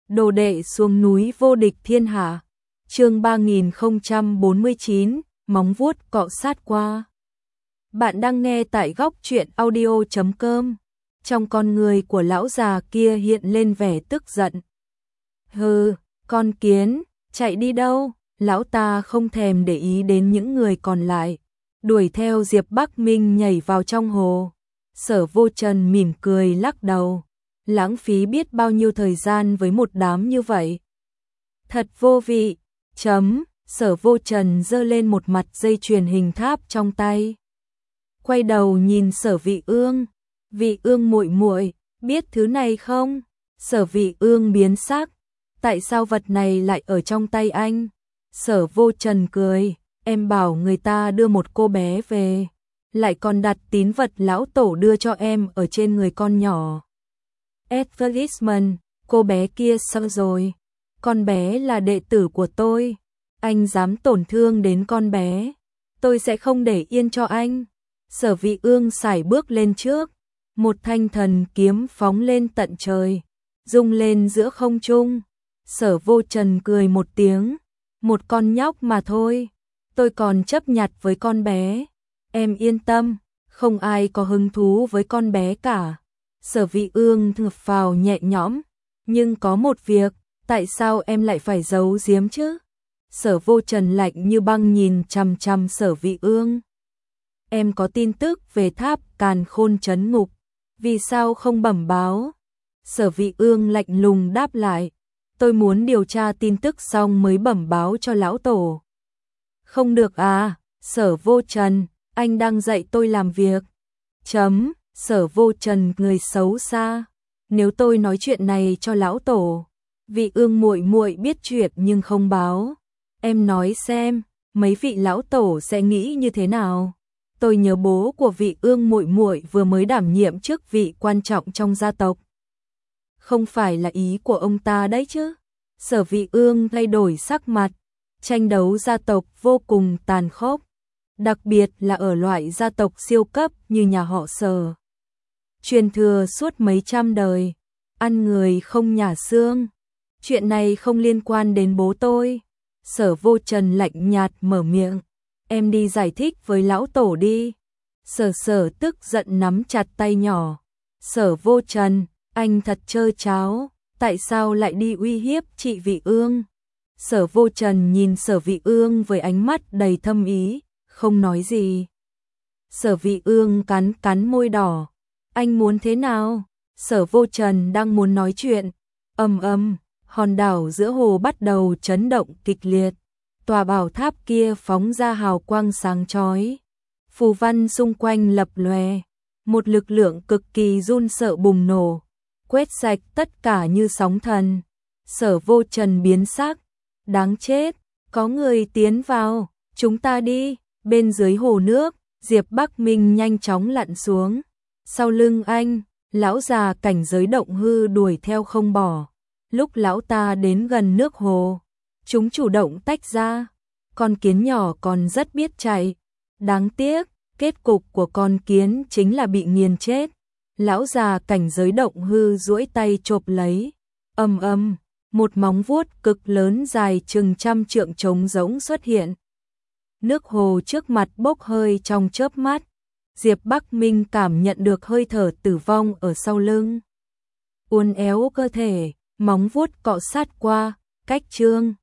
Đồ đệ xuống núi vô địch thiên hạ. Chương 3049, móng vuốt cọ sát qua. Bạn đang nghe tại góc truyện audio.com. Trong con người của lão già kia hiện lên vẻ tức giận. Hừ, con kiến, chạy đi đâu? Lão ta không thèm để ý đến những người còn lại, đuổi theo Diệp Bắc Minh nhảy vào trong hồ. Sở Vô Trần mỉm cười lắc đầu, lãng phí biết bao nhiêu thời gian với một đám như vậy. Thật vô vị. Sở Vô Trần giơ lên một mặt dây chuyền hình tháp trong tay. Quay đầu nhìn Sở Vị Ương, Vị Ương muội muội, biết thứ này không? Sở Vị Ương biến sắc, tại sao vật này lại ở trong tay anh? Sở Vô Trần cười, em bảo người ta đưa một cô bé về, lại còn đặt tín vật lão tổ đưa cho em ở trên người con nhỏ. Advertisement, cô bé kia sao rồi? Con bé là đệ tử của tôi, anh dám tổn thương đến con bé, tôi sẽ không để yên cho anh. Sở Vị Ương sải bước lên trước, một thanh thần kiếm phóng lên tận trời, rung lên giữa không trung. Sở Vô Trần cười một tiếng, một con nhóc mà thôi, tôi còn chấp nhặt với con bé. Em yên tâm, không ai có hứng thú với con bé cả. Sở Vị Ương thở phào nhẹ nhõm, nhưng có một việc, tại sao em lại phải giấu giếm chứ? Sở Vô Trần lạnh như băng nhìn chằm chằm Sở Vị Ương. Em có tin tức về tháp Càn Khôn trấn ngục, vì sao không bẩm báo? Sở Vị Ương lạnh lùng đáp lại, tôi muốn điều tra tin tức xong mới bẩm báo cho lão tổ. Không được à, Sở Vô Trần, anh đang dạy tôi làm việc. Sở Vô Trần người xấu xa, nếu tôi nói chuyện này cho lão tổ, Vị Ương muội muội biết chuyện nhưng không báo, em nói xem, mấy vị lão tổ sẽ nghĩ như thế nào? Tôi nhớ bố của Vị Ương muội muội vừa mới đảm nhiệm chức vị quan trọng trong gia tộc. Không phải là ý của ông ta đấy chứ? Sở Vị Ương thay đổi sắc mặt, tranh đấu gia tộc vô cùng tàn khốc, đặc biệt là ở loại gia tộc siêu cấp như nhà họ Sở. Truyền thừa suốt mấy trăm đời, ăn người không nhả xương. Chuyện này không liên quan đến bố tôi. Sở Vô Trần lạnh nhạt mở miệng, em đi giải thích với lão tổ đi. Sở tức giận nắm chặt tay nhỏ. Sở Vô Trần, anh thật trơ tráo, tại sao lại đi uy hiếp chị Vị Ương? Sở Vô Trần nhìn Sở Vị Ương với ánh mắt đầy thâm ý, không nói gì. Sở Vị Ương cắn môi đỏ, anh muốn thế nào? Sở Vô Trần đang muốn nói chuyện, hòn đảo giữa hồ bắt đầu chấn động kịch liệt. Tòa bảo tháp kia phóng ra hào quang sáng chói, phù văn xung quanh lập lòe, một lực lượng cực kỳ run sợ bùng nổ, quét sạch tất cả như sóng thần. Sở Vô Trần biến sắc, đáng chết, có người tiến vào, chúng ta đi. Bên dưới hồ nước, Diệp Bắc Minh nhanh chóng lặn xuống, sau lưng anh, lão già cảnh giới động hư đuổi theo không bỏ. Lúc lão ta đến gần nước hồ, chúng chủ động tách ra, con kiến nhỏ còn rất biết chạy. Đáng tiếc, kết cục của con kiến chính là bị nghiền chết. Lão già cảnh giới động hư duỗi tay chộp lấy, một móng vuốt cực lớn dài chừng 100 trượng trống rỗng xuất hiện. Nước hồ trước mặt bốc hơi trong chớp mắt, Diệp Bắc Minh cảm nhận được hơi thở tử vong ở sau lưng. Uốn éo cơ thể, móng vuốt cọ sát qua, cách chương.